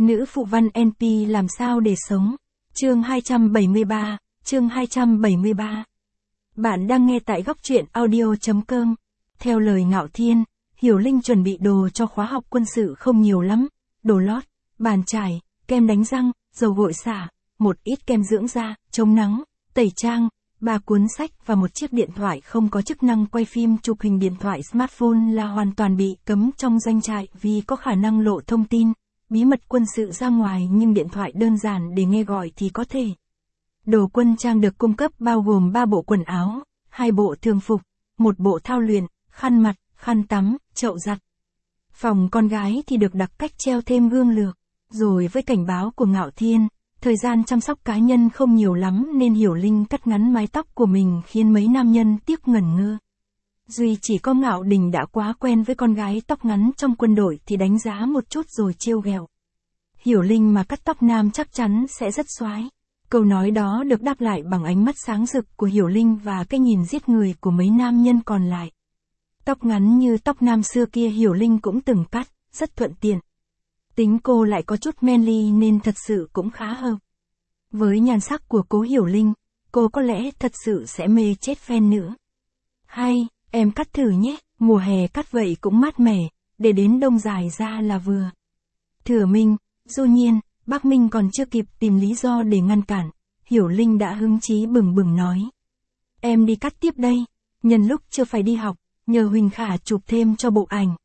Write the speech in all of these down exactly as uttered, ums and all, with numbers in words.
Nữ phụ văn en pê làm sao để sống? Chương hai trăm bảy mươi ba, chương hai trăm bảy mươi ba. Bạn đang nghe tại góc truyện audio chấm com. Theo lời Ngạo Thiên, Hiểu Linh chuẩn bị đồ cho khóa học quân sự không nhiều lắm, đồ lót, bàn chải, kem đánh răng, dầu gội xả, một ít kem dưỡng da, chống nắng, tẩy trang, ba cuốn sách và một chiếc điện thoại không có chức năng quay phim chụp hình. Điện thoại smartphone là hoàn toàn bị cấm trong doanh trại vì có khả năng lộ thông tin, bí mật quân sự ra ngoài, nhưng điện thoại đơn giản để nghe gọi thì có thể. Đồ quân trang được cung cấp bao gồm ba bộ quần áo, hai bộ thường phục, một bộ thao luyện, khăn mặt, khăn tắm, chậu giặt. Phòng con gái thì được đặc cách treo thêm gương lược, rồi với cảnh báo của Ngạo Thiên, thời gian chăm sóc cá nhân không nhiều lắm nên Hiểu Linh cắt ngắn mái tóc của mình khiến mấy nam nhân tiếc ngẩn ngơ. Duy chỉ có Ngạo Đình đã quá quen với con gái tóc ngắn trong quân đội thì đánh giá một chút rồi trêu ghẹo. Hiểu Linh mà cắt tóc nam chắc chắn sẽ rất xoái. Câu nói đó được đáp lại bằng ánh mắt sáng rực của Hiểu Linh và cái nhìn giết người của mấy nam nhân còn lại. Tóc ngắn như tóc nam xưa kia Hiểu Linh cũng từng cắt, rất thuận tiện. Tính cô lại có chút manly nên thật sự cũng khá hợp. Với nhan sắc của Cố Hiểu Linh, cô có lẽ thật sự sẽ mê chết fan nữa. Hay, em cắt thử nhé, mùa hè cắt vậy cũng mát mẻ, để đến đông dài ra là vừa. Thừa Minh, Du Nhiên, Bắc Minh còn chưa kịp tìm lý do để ngăn cản, Hiểu Linh đã hứng chí bừng bừng nói. Em đi cắt tiếp đây, nhân lúc chưa phải đi học, nhờ Huỳnh Khả chụp thêm cho bộ ảnh.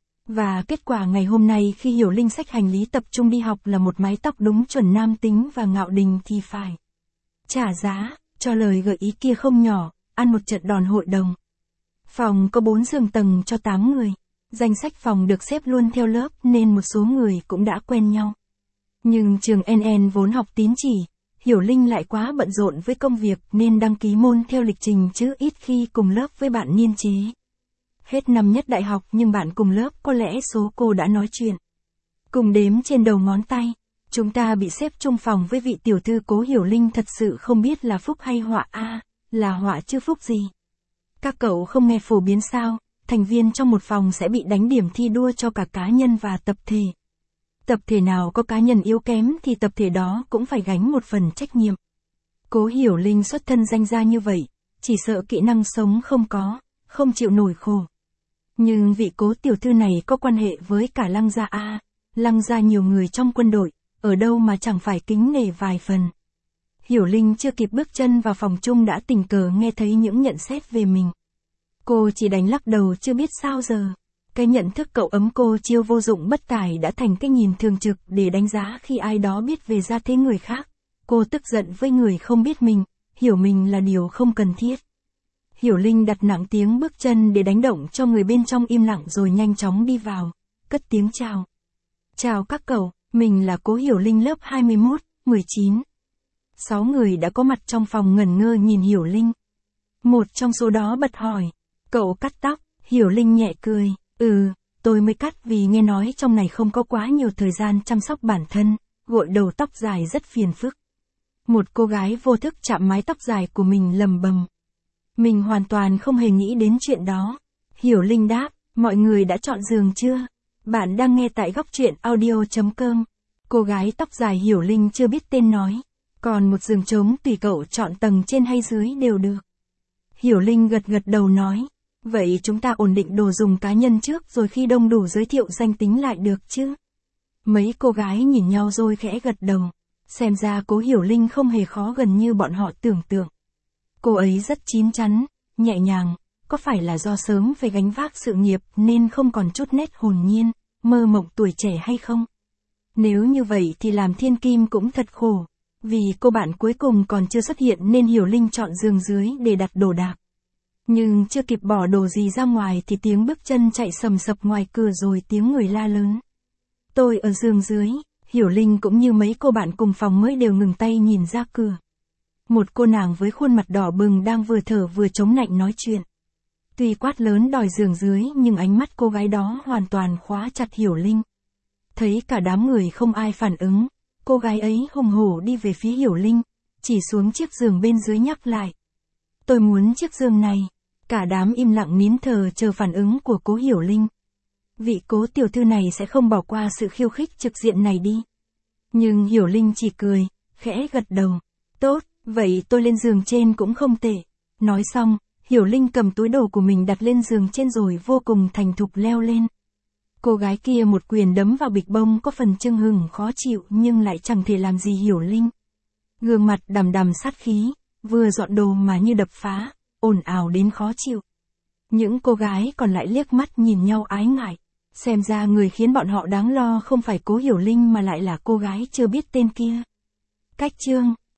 Và kết quả ngày hôm nay khi Hiểu Linh xách hành lý tập trung đi học là một mái tóc đúng chuẩn nam tính và Ngạo Đình thì phải trả giá cho lời gợi ý kia không nhỏ, ăn một trận đòn hội đồng. Phòng có bốn giường tầng cho tám người, danh sách phòng được xếp luôn theo lớp nên một số người cũng đã quen nhau. Nhưng trường en en vốn học tín chỉ, Hiểu Linh lại quá bận rộn với công việc nên đăng ký môn theo lịch trình chứ ít khi cùng lớp với bạn niên chế. Hết năm nhất đại học nhưng bạn cùng lớp có lẽ số cô đã nói chuyện cùng đếm trên đầu ngón tay. Chúng ta bị xếp chung phòng với vị tiểu thư Cố Hiểu Linh thật sự không biết là phúc hay họa a, à, là họa chứ phúc gì. Các cậu không nghe phổ biến sao, thành viên trong một phòng sẽ bị đánh điểm thi đua cho cả cá nhân và tập thể. Tập thể nào có cá nhân yếu kém thì tập thể đó cũng phải gánh một phần trách nhiệm. Cố Hiểu Linh xuất thân danh gia như vậy, chỉ sợ kỹ năng sống không có, không chịu nổi khổ. Nhưng vị Cố tiểu thư này có quan hệ với cả Lăng gia a, à, Lăng gia nhiều người trong quân đội, ở đâu mà chẳng phải kính nể vài phần. Hiểu Linh chưa kịp bước chân vào phòng chung đã tình cờ nghe thấy những nhận xét về mình. Cô chỉ đánh lắc đầu chưa biết sao giờ. Cái nhận thức cậu ấm cô chiêu vô dụng bất tài đã thành cái nhìn thường trực để đánh giá khi ai đó biết về gia thế người khác. Cô tức giận với người không biết mình, hiểu mình là điều không cần thiết. Hiểu Linh đặt nặng tiếng bước chân để đánh động cho người bên trong im lặng rồi nhanh chóng đi vào, cất tiếng chào. Chào các cậu, mình là Cố Hiểu Linh lớp hai mươi mốt, mười chín. Sáu người đã có mặt trong phòng ngẩn ngơ nhìn Hiểu Linh. Một trong số đó bật hỏi, cậu cắt tóc, Hiểu Linh nhẹ cười, ừ, tôi mới cắt vì nghe nói trong này không có quá nhiều thời gian chăm sóc bản thân, gội đầu tóc dài rất phiền phức. Một cô gái vô thức chạm mái tóc dài của mình lầm bầm. Mình hoàn toàn không hề nghĩ đến chuyện đó. Hiểu Linh đáp, mọi người đã chọn giường chưa? Bạn đang nghe tại góc truyện audio chấm com. Cô gái tóc dài Hiểu Linh chưa biết tên nói. Còn một giường trống tùy cậu chọn tầng trên hay dưới đều được. Hiểu Linh gật gật đầu nói. Vậy chúng ta ổn định đồ dùng cá nhân trước rồi khi đông đủ giới thiệu danh tính lại được chứ? Mấy cô gái nhìn nhau rồi khẽ gật đầu. Xem ra Cố Hiểu Linh không hề khó gần như bọn họ tưởng tượng. Cô ấy rất chín chắn, nhẹ nhàng, có phải là do sớm phải gánh vác sự nghiệp nên không còn chút nét hồn nhiên, mơ mộng tuổi trẻ hay không? Nếu như vậy thì làm thiên kim cũng thật khổ, vì cô bạn cuối cùng còn chưa xuất hiện nên Hiểu Linh chọn giường dưới để đặt đồ đạc. Nhưng chưa kịp bỏ đồ gì ra ngoài thì tiếng bước chân chạy sầm sập ngoài cửa rồi tiếng người la lớn. Tôi ở giường dưới, Hiểu Linh cũng như mấy cô bạn cùng phòng mới đều ngừng tay nhìn ra cửa. Một cô nàng với khuôn mặt đỏ bừng đang vừa thở vừa chống nạnh nói chuyện. Tuy quát lớn đòi giường dưới nhưng ánh mắt cô gái đó hoàn toàn khóa chặt Hiểu Linh. Thấy cả đám người không ai phản ứng, cô gái ấy hùng hổ đi về phía Hiểu Linh, chỉ xuống chiếc giường bên dưới nhắc lại. Tôi muốn chiếc giường này. Cả đám im lặng nín thở chờ phản ứng của Cố Hiểu Linh. Vị Cố tiểu thư này sẽ không bỏ qua sự khiêu khích trực diện này đi. Nhưng Hiểu Linh chỉ cười, khẽ gật đầu. Tốt, vậy tôi lên giường trên cũng không tệ. Nói xong, Hiểu Linh cầm túi đồ của mình đặt lên giường trên rồi vô cùng thành thục leo lên. Cô gái kia một quyền đấm vào bịch bông có phần chưng hửng khó chịu nhưng lại chẳng thể làm gì Hiểu Linh. Gương mặt đằm đằm sát khí, vừa dọn đồ mà như đập phá, ồn ào đến khó chịu. Những cô gái còn lại liếc mắt nhìn nhau ái ngại. Xem ra người khiến bọn họ đáng lo không phải Cố Hiểu Linh mà lại là cô gái chưa biết tên kia. Cách chương